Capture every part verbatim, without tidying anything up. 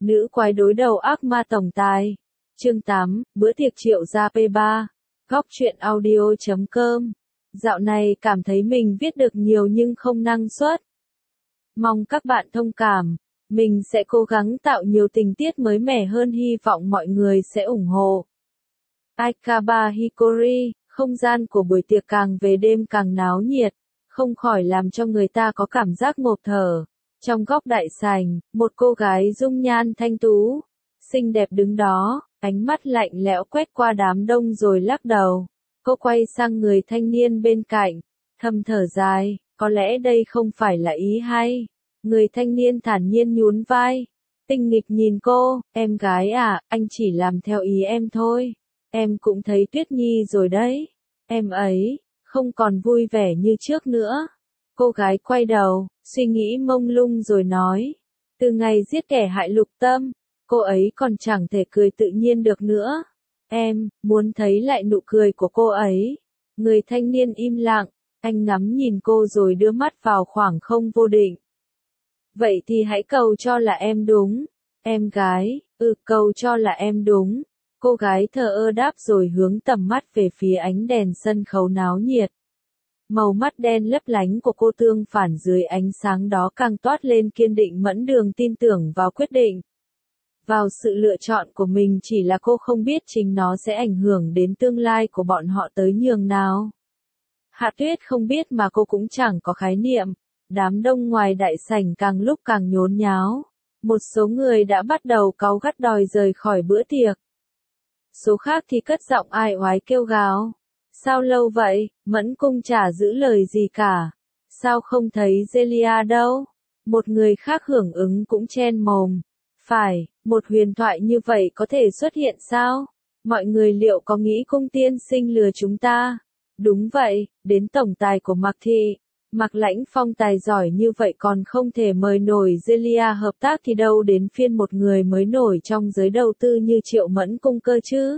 Nữ quái đối đầu ác ma tổng tài. Chương tám, bữa tiệc triệu gia pê ba. Góc truyện audio chấm com. Dạo này cảm thấy mình viết được nhiều nhưng không năng suất. Mong các bạn thông cảm. Mình sẽ cố gắng tạo nhiều tình tiết mới mẻ hơn, hy vọng mọi người sẽ ủng hộ. Aikaba Hikori, không gian của buổi tiệc càng về đêm càng náo nhiệt, không khỏi làm cho người ta có cảm giác ngộp thở. Trong góc đại sảnh, một cô gái dung nhan thanh tú, xinh đẹp đứng đó, ánh mắt lạnh lẽo quét qua đám đông rồi lắc đầu. Cô quay sang người thanh niên bên cạnh, thầm thở dài, có lẽ đây không phải là ý hay. Người thanh niên thản nhiên nhún vai, tinh nghịch nhìn cô, em gái à, anh chỉ làm theo ý em thôi. Em cũng thấy Tuyết Nhi rồi đấy, em ấy, không còn vui vẻ như trước nữa. Cô gái quay đầu, suy nghĩ mông lung rồi nói, từ ngày giết kẻ hại Lục Tâm, cô ấy còn chẳng thể cười tự nhiên được nữa. Em, muốn thấy lại nụ cười của cô ấy. Người thanh niên im lặng, anh ngắm nhìn cô rồi đưa mắt vào khoảng không vô định. Vậy thì hãy cầu cho là em đúng. Em gái, ừ cầu cho là em đúng. Cô gái thờ ơ đáp rồi hướng tầm mắt về phía ánh đèn sân khấu náo nhiệt. Màu mắt đen lấp lánh của cô tương phản dưới ánh sáng đó càng toát lên kiên định mẫn đường tin tưởng vào quyết định. Vào sự lựa chọn của mình, chỉ là cô không biết chính nó sẽ ảnh hưởng đến tương lai của bọn họ tới nhường nào. Hạ Tuyết không biết mà cô cũng chẳng có khái niệm. Đám đông ngoài đại sảnh càng lúc càng nhốn nháo. Một số người đã bắt đầu cáu gắt đòi rời khỏi bữa tiệc. Số khác thì cất giọng ai oái kêu gào. Sao lâu vậy, Mẫn Cung chả giữ lời gì cả. Sao không thấy Zelia đâu? Một người khác hưởng ứng cũng chen mồm. Phải, một huyền thoại như vậy có thể xuất hiện sao? Mọi người liệu có nghĩ cung tiên sinh lừa chúng ta? Đúng vậy, đến tổng tài của Mạc Thị. Mạc Lãnh Phong tài giỏi như vậy còn không thể mời nổi Zelia hợp tác thì đâu đến phiên một người mới nổi trong giới đầu tư như Triệu Mẫn Cung cơ chứ?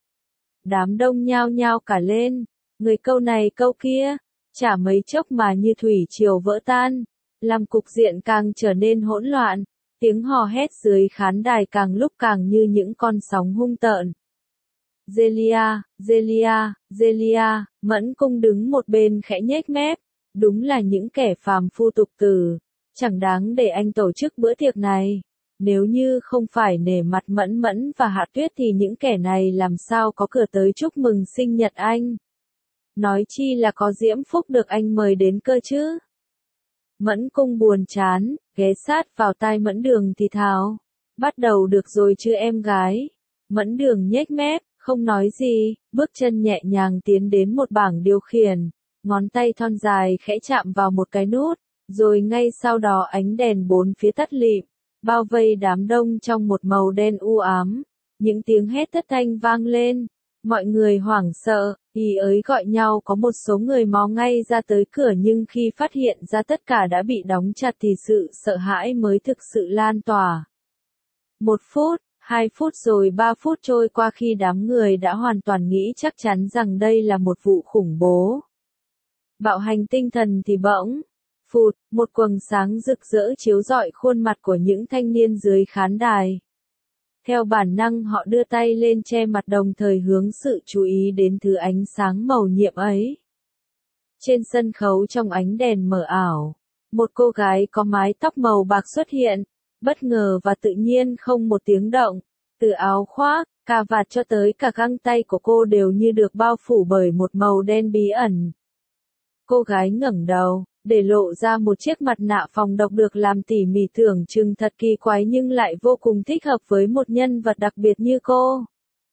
Đám đông nhao nhao cả lên, người câu này câu kia, chả mấy chốc mà như thủy triều vỡ tan, làm cục diện càng trở nên hỗn loạn, tiếng hò hét dưới khán đài càng lúc càng như những con sóng hung tợn. Zelia, Zelia, Zelia, Mẫn Cung đứng một bên khẽ nhếch mép, đúng là những kẻ phàm phu tục tử, chẳng đáng để anh tổ chức bữa tiệc này. Nếu như không phải nể mặt Mẫn Mẫn và Hạ Tuyết thì những kẻ này làm sao có cửa tới chúc mừng sinh nhật anh. Nói chi là có Diễm Phúc được anh mời đến cơ chứ. Mẫn Cung buồn chán, ghé sát vào tai Mẫn Đường thì thào. Bắt đầu được rồi chứ em gái. Mẫn Đường nhếch mép, không nói gì, bước chân nhẹ nhàng tiến đến một bảng điều khiển. Ngón tay thon dài khẽ chạm vào một cái nút, rồi ngay sau đó ánh đèn bốn phía tắt lịm. Bao vây đám đông trong một màu đen u ám, những tiếng hét thất thanh vang lên, mọi người hoảng sợ, ý ới gọi nhau, có một số người mò ngay ra tới cửa nhưng khi phát hiện ra tất cả đã bị đóng chặt thì sự sợ hãi mới thực sự lan tỏa. Một phút, hai phút rồi ba phút trôi qua khi đám người đã hoàn toàn nghĩ chắc chắn rằng đây là một vụ khủng bố. Bạo hành tinh thần thì bỗng phụt, một quầng sáng rực rỡ chiếu rọi khuôn mặt của những thanh niên dưới khán đài. Theo bản năng họ đưa tay lên che mặt đồng thời hướng sự chú ý đến thứ ánh sáng màu nhiệm ấy. Trên sân khấu trong ánh đèn mờ ảo, một cô gái có mái tóc màu bạc xuất hiện, bất ngờ và tự nhiên không một tiếng động. Từ áo khoác, cà vạt cho tới cả găng tay của cô đều như được bao phủ bởi một màu đen bí ẩn. Cô gái ngẩng đầu, để lộ ra một chiếc mặt nạ phòng độc được làm tỉ mỉ tưởng chừng thật kỳ quái nhưng lại vô cùng thích hợp với một nhân vật đặc biệt như cô.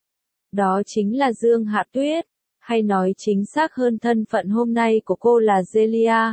Đó chính là Dương Hạ Tuyết, hay nói chính xác hơn thân phận hôm nay của cô là Zelia.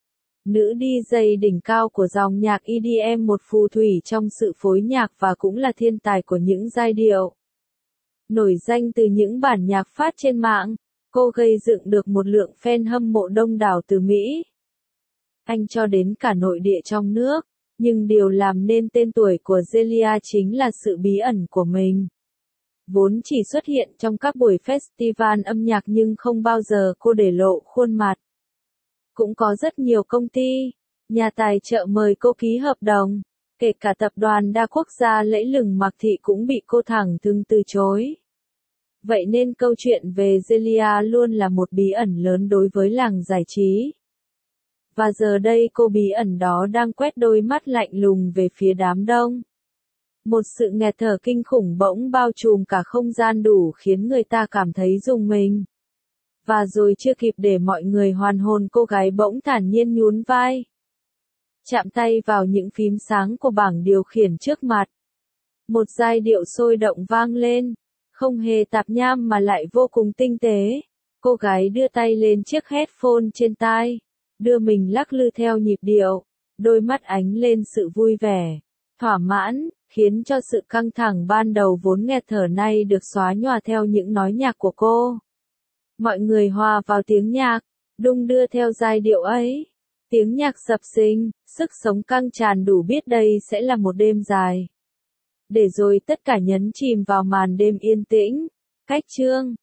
Nữ đi giày đỉnh cao của dòng nhạc e đê em, một phù thủy trong sự phối nhạc và cũng là thiên tài của những giai điệu. Nổi danh từ những bản nhạc phát trên mạng, cô gây dựng được một lượng fan hâm mộ đông đảo từ Mỹ, Anh cho đến cả nội địa trong nước, nhưng điều làm nên tên tuổi của Zelia chính là sự bí ẩn của mình. Vốn chỉ xuất hiện trong các buổi festival âm nhạc nhưng không bao giờ cô để lộ khuôn mặt. Cũng có rất nhiều công ty, nhà tài trợ mời cô ký hợp đồng, Kể cả tập đoàn đa quốc gia lẫy lừng Mạc Thị cũng bị cô thẳng thừng từ chối. Vậy nên câu chuyện về Celia luôn là một bí ẩn lớn đối với làng giải trí. Và giờ đây cô bí ẩn đó đang quét đôi mắt lạnh lùng về phía đám đông. Một sự nghẹt thở kinh khủng bỗng bao trùm cả không gian đủ khiến người ta cảm thấy rùng mình. Và rồi chưa kịp để mọi người hoàn hồn, cô gái bỗng thản nhiên nhún vai. Chạm tay vào những phím sáng của bảng điều khiển trước mặt. Một giai điệu sôi động vang lên, không hề tạp nham mà lại vô cùng tinh tế. Cô gái đưa tay lên chiếc headphone trên tai, đưa mình lắc lư theo nhịp điệu, đôi mắt ánh lên sự vui vẻ, thỏa mãn, khiến cho sự căng thẳng ban đầu vốn nghẹt thở nay được xóa nhòa theo những nói nhạc của cô. Mọi người hòa vào tiếng nhạc, đung đưa theo giai điệu ấy. Tiếng nhạc sập sình, sức sống căng tràn đủ biết đây sẽ là một đêm dài. Để rồi tất cả nhấn chìm vào màn đêm yên tĩnh. Cách chương